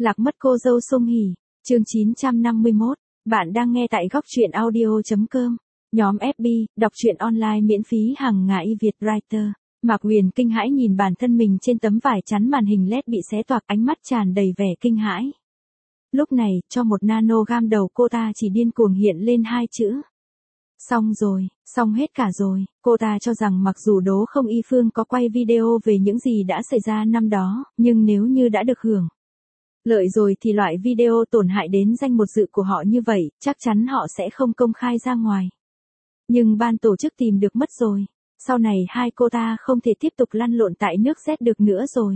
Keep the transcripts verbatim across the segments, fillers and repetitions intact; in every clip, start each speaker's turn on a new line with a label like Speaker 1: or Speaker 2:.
Speaker 1: Lạc mất cô dâu Song Hỷ, chương chín trăm năm mươi mốt, bạn đang nghe tại góc truyện audio.com, nhóm ép bê, đọc truyện online miễn phí hàng ngày Việt Writer. Mạc Huyền kinh hãi nhìn bản thân mình trên tấm vải chắn màn hình led bị xé toạc, ánh mắt tràn đầy vẻ kinh hãi. Lúc này, cho một nano gam đầu cô ta chỉ điên cuồng hiện lên hai chữ. Xong rồi, xong hết cả rồi. Cô ta cho rằng mặc dù Đỗ Không Y Phương có quay video về những gì đã xảy ra năm đó, nhưng nếu như đã được hưởng lợi rồi thì loại video tổn hại đến danh một dự của họ như vậy, chắc chắn họ sẽ không công khai ra ngoài. Nhưng ban tổ chức tìm được mất rồi. Sau này hai cô ta không thể tiếp tục lăn lộn tại nước Z được nữa rồi.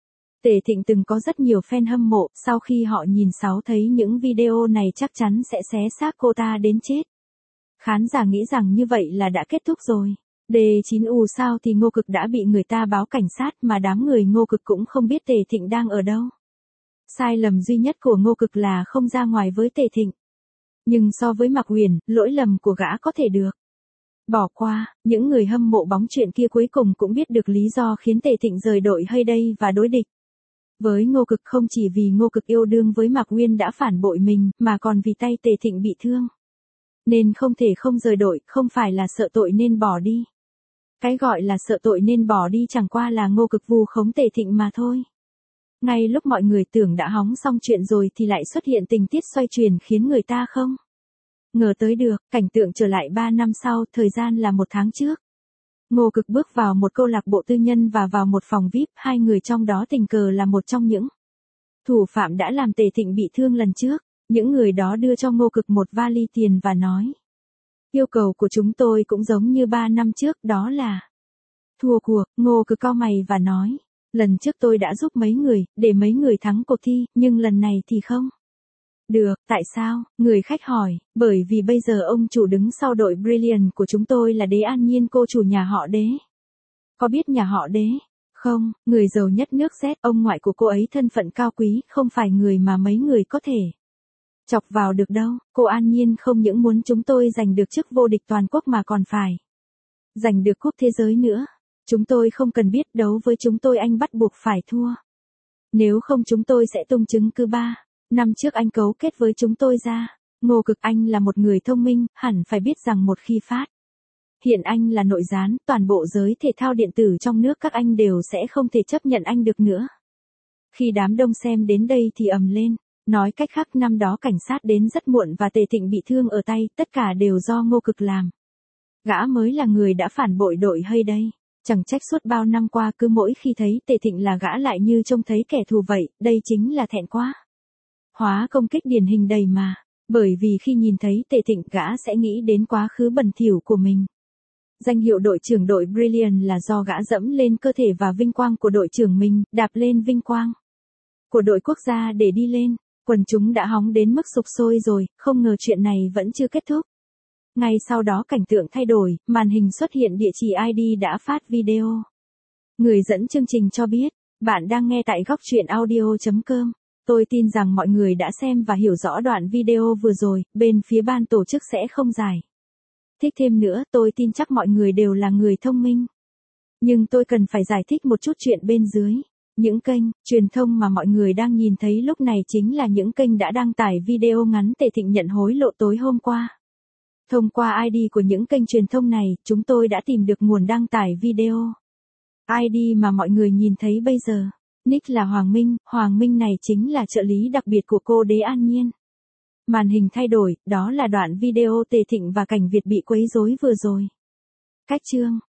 Speaker 1: Tề Thịnh từng có rất nhiều fan hâm mộ, sau khi họ nhìn sáu thấy những video này chắc chắn sẽ xé xác cô ta đến chết. Khán giả nghĩ rằng như vậy là đã kết thúc rồi. đê chín U sao thì Ngô Cực đã bị người ta báo cảnh sát mà đám người Ngô Cực cũng không biết Tề Thịnh đang ở đâu. Sai lầm duy nhất của Ngô Cực là không ra ngoài với Tề Thịnh. Nhưng so với Mạc Huyền, lỗi lầm của gã có thể được bỏ qua. Những người hâm mộ bóng chuyền kia cuối cùng cũng biết được lý do khiến Tề Thịnh rời đội hay đây và đối địch với Ngô Cực, không chỉ vì Ngô Cực yêu đương với Mạc Huyền đã phản bội mình, mà còn vì tay Tề Thịnh bị thương. Nên không thể không rời đội, không phải là sợ tội nên bỏ đi. Cái gọi là sợ tội nên bỏ đi chẳng qua là Ngô Cực vu khống Tề Thịnh mà thôi. Ngay lúc mọi người tưởng đã hóng xong chuyện rồi thì lại xuất hiện tình tiết xoay chuyển khiến người ta không ngờ tới được. Cảnh tượng trở lại ba năm sau, thời gian là một tháng trước. Ngô Cực bước vào một câu lạc bộ tư nhân và vào một phòng vi ai pi, hai người trong đó tình cờ là một trong những thủ phạm đã làm Tề Thịnh bị thương lần trước. Những người đó đưa cho Ngô Cực một vali tiền và nói: yêu cầu của chúng tôi cũng giống như ba năm trước, đó là thua cuộc. Ngô Cực cau mày và nói: lần trước tôi đã giúp mấy người, để mấy người thắng cuộc thi, nhưng lần này thì không được. Tại sao? Người khách hỏi. Bởi vì bây giờ ông chủ đứng sau đội Brilliant của chúng tôi là Đế An Nhiên, cô chủ nhà họ Đế. Có biết nhà họ Đế không? Người giàu nhất nước Z. Ông ngoại của cô ấy thân phận cao quý, không phải người mà mấy người có thể chọc vào được đâu. Cô An Nhiên không những muốn chúng tôi giành được chức vô địch toàn quốc mà còn phải giành được cúp thế giới nữa. Chúng tôi không cần biết, đấu với chúng tôi anh bắt buộc phải thua. Nếu không chúng tôi sẽ tung chứng cứ ba năm trước anh cấu kết với chúng tôi ra. Ngô Cực, anh là một người thông minh, hẳn phải biết rằng một khi phát hiện anh là nội gián, toàn bộ giới thể thao điện tử trong nước các anh đều sẽ không thể chấp nhận anh được nữa. Khi đám đông xem đến đây thì ầm lên. Nói cách khác, năm đó cảnh sát đến rất muộn và Tề Thịnh bị thương ở tay, tất cả đều do Ngô Cực làm. Gã mới là người đã phản bội đội hay đây. Chẳng trách suốt bao năm qua cứ mỗi khi thấy Tề Thịnh là gã lại như trông thấy kẻ thù vậy, đây chính là thẹn quá hóa công kích điển hình đầy mà. Bởi vì khi nhìn thấy Tề Thịnh, gã sẽ nghĩ đến quá khứ bẩn thỉu của mình. Danh hiệu đội trưởng đội Brilliant là do gã dẫm lên cơ thể và vinh quang của đội trưởng mình, đạp lên vinh quang của đội quốc gia để đi lên. Quần chúng đã hóng đến mức sục sôi rồi, không ngờ chuyện này vẫn chưa kết thúc. Ngay sau đó cảnh tượng thay đổi, màn hình xuất hiện địa chỉ i đê đã phát video. Người dẫn chương trình cho biết, bạn đang nghe tại góc truyện audio.com. Tôi tin rằng mọi người đã xem và hiểu rõ đoạn video vừa rồi, bên phía ban tổ chức sẽ không giải thích thêm nữa, tôi tin chắc mọi người đều là người thông minh. Nhưng tôi cần phải giải thích một chút chuyện bên dưới. Những kênh truyền thông mà mọi người đang nhìn thấy lúc này chính là những kênh đã đăng tải video ngắn Tề Thịnh nhận hối lộ tối hôm qua. Thông qua i đê của những kênh truyền thông này, chúng tôi đã tìm được nguồn đăng tải video. i đê mà mọi người nhìn thấy bây giờ, nick là Hoàng Minh, Hoàng Minh này chính là trợ lý đặc biệt của cô Đế An Nhiên. Màn hình thay đổi, đó là đoạn video Tề Thịnh và Cảnh Việt bị quấy rối vừa rồi. Cách chương,